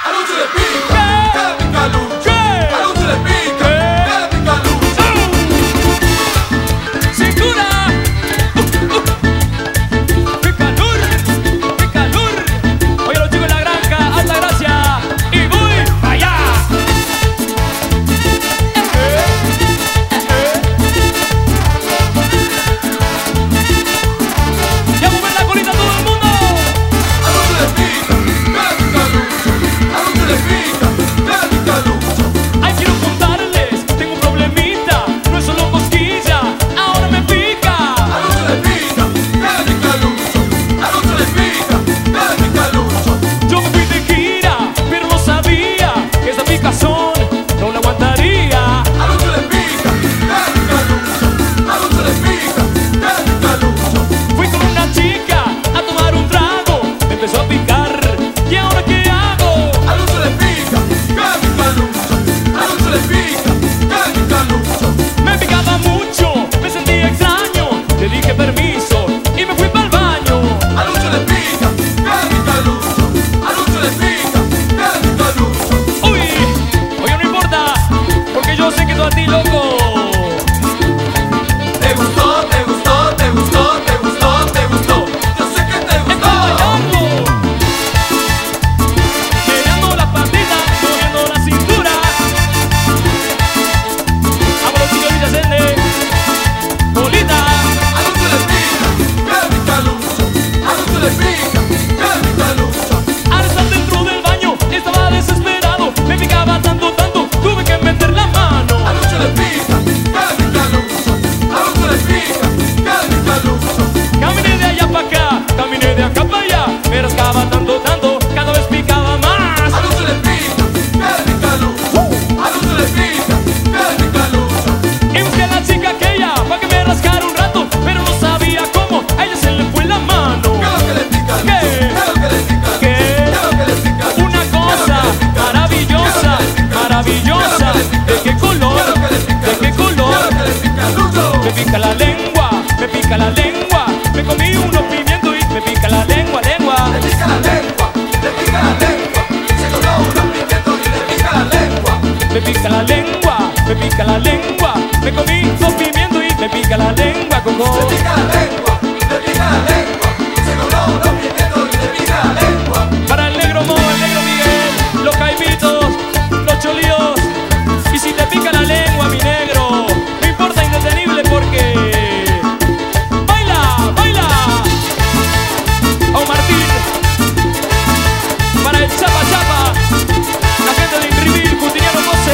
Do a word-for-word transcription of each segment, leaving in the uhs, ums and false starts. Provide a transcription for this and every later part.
A Lucho le pica, que le pica a Lucho. A Lucho le pica, que le pica a Lucho. ¡Cintura! Uh, uh. ¡Picalur! ¡Picalur! Oye, los chicos de la granja, alta gracia. Y voy allá. ¡Ya mover la colita a todo el mundo! A Lucho le pica, que le pica a Lucho. A Lucho le pica, que le pica a Lucho. Ay, quiero contarles, tengo un problemita. No es solo cosquilla, ahora me pica. A Lucho le pica, que le pica a Lucho. A Lucho le pica, que le pica a Lucho. Yo me fui de gira, pero no sabía que esa picazón no la aguantaría. A Lucho le pica, que le pica a Lucho. A Lucho le pica, que le pica a Lucho. Fui con una chica a tomar un trago, me empezó a picar. ¿Y ahora qué hago? A Lucho le pica, que le pica a Lucho. A Lucho le pica, que le pica a Lucho. Me picaba mucho, me sentí extraño. Le dije permiso y me fui para el baño. A Lucho le pica, que le pica a Lucho. A Lucho le pica, que le pica a Lucho. Uy, oye, no importa, porque yo sé que tú a ti, loco. Te gustó, te gustó, te gustó, te gustó, te gustó. Yo sé que te Está gustó. bailando, mirando la patita, moviendo la cintura. Vámonos, chicos, Villacende, bolita. A Lucho le pica, que le pica a Lucho. A Lucho le pica, que le pica a Lucho. Al estar dentro del baño, estaba desesperado. Me picaba tanto, tanto, tuve que meter la mano. A Lucho le pica, que le pica a Lucho. A Lucho le pica, que le pica a Lucho. Caminé de allá para acá, caminé de acá para allá. Me rascaba tanto, tanto, cada vez picaba más. A Lucho le pica, que le pica a Lucho. A Lucho le pica, que le pica a Lucho. Y busqué a la chica aquella para que me rascara un rato, pero no sabía cómo, a ella se le fue la mano. ¿Qué es lo que le pica a Lucho? ¿Qué? ¿Qué es lo que le pica a Lucho? ¿Qué? ¿Qué es lo que le pica a Lucho? Una cosa maravillosa, maravillosa. ¿De qué color? ¿De qué color? ¿Qué es lo que le pica a Lucho? Me pica la lengua, me pica la lengua. Me comí unos pimientos y me pica la lengua, lengua. Le pica la lengua, le pica la lengua. Se coló unos pimientos y le pica la lengua. Me pica la lengua, me pica la lengua. Me comí dos pimientos y me pica la lengua, Le coco. pica la lengua, le pica la lengua. Se coló unos pimientos y le pica la lengua. Para el negro Mo, el negro Miguel, los caipitos, los cholíos. Y si te pica la lengua, mi negro, no importa, indetenible porque baila, baila. Oh, Martín, para el chapa chapa, la gente de Inrivil, Cutiniano doce.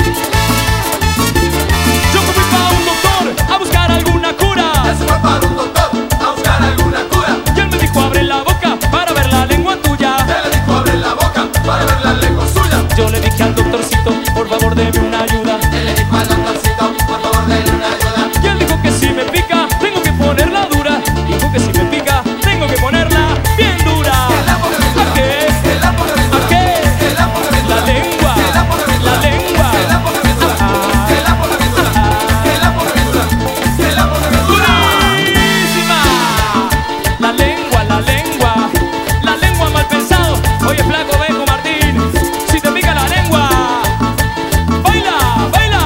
Yo me fui pa' un doctor a buscar alguna cura. Él se fue para un doctor a buscar alguna cura. Y él me dijo abre la boca para ver la lengua tuya. Él le dijo abre la boca para ver la lengua suya. Yo le dije al doctorcito, por favor deme una ayuda. Él le dijo al doctorcito, por favor denle una ayuda. Y él dijo que si me pica, tengo que ponerla dura. Dijo que si me pica, tengo que ponerla bien dura. Que la ponga bien dura. ¿A qué? Que la ponga bien dura. ¿A qué? Que la ponga bien La dura. lengua. Que la ponga bien dura. La lengua. Que la ponga bien dura. Ah. Que la ponga bien dura. Que la ponga bien dura. Que la ponga bien dura. ¡Durísima! La lengua, la lengua, la lengua mal pensado. Oye, flaco, vengo Martín, si te pica la lengua, baila, baila.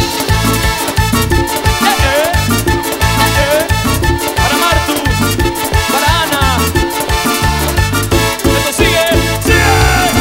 Eh, eh, eh, eh. Para Martu, para Ana. Esto sigue, sigue.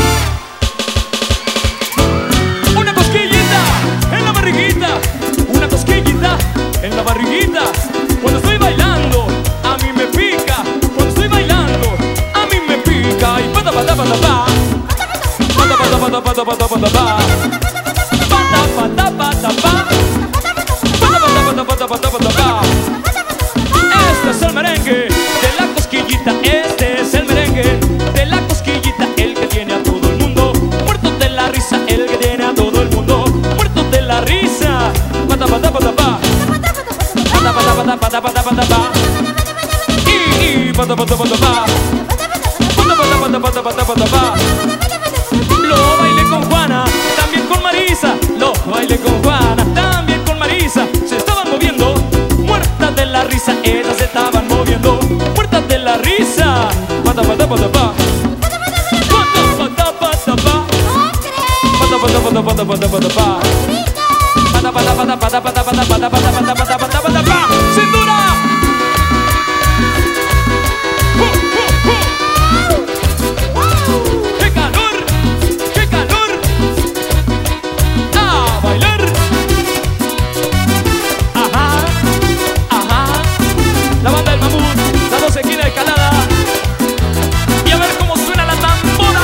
Una cosquillita en la barriguita, una cosquillita en la barriguita. Cuando estoy bailando, a mí me pica. Cuando estoy bailando, a mí me pica. Y pata pata pata pa, pata pata pata pata pata pata pa, pata pata pata pa, pata pata pata pata pata pata pa. Este es el merengue de la cosquillita. Este es el merengue de la cosquillita, el que tiene a todo el mundo muerto de la risa, el que tiene a todo el mundo muerto de la risa. Pata pata pata pa, pata pata pata pata pata pata pa, y y pata pata pata pa, pata pata pata pata pata pa. Lo bailé con Juana, también con Marisa. Lo bailé con Juana, también con Marisa. Se estaban moviendo, muertas de la risa. Ellas se estaban moviendo, muertas de la risa. Pata pata pata pa, pata pata pata pa. pata pata pata pata pa. Pata pata pata pata pata pata pata pata pata pata pata pata pa. ¡Cintura! ¡Uh, uh, uh! ¡Qué calor! ¡Qué calor! ¡A bailar! Ajá, ajá. La banda del mamut, la dos esquinas de Calada. Y a ver cómo suena la tambora.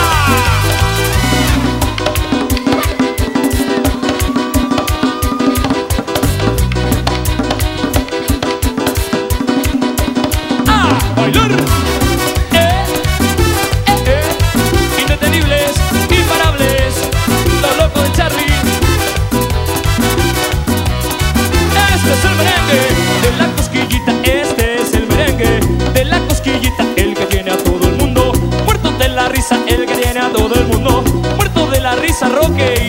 Bailar, eh, eh, eh, indetenibles, imparables, los locos de Charlie. Este es el merengue de la cosquillita, este es el merengue de la cosquillita, el que tiene a todo el mundo muerto de la risa, el que tiene a todo el mundo muerto de la risa, Roque.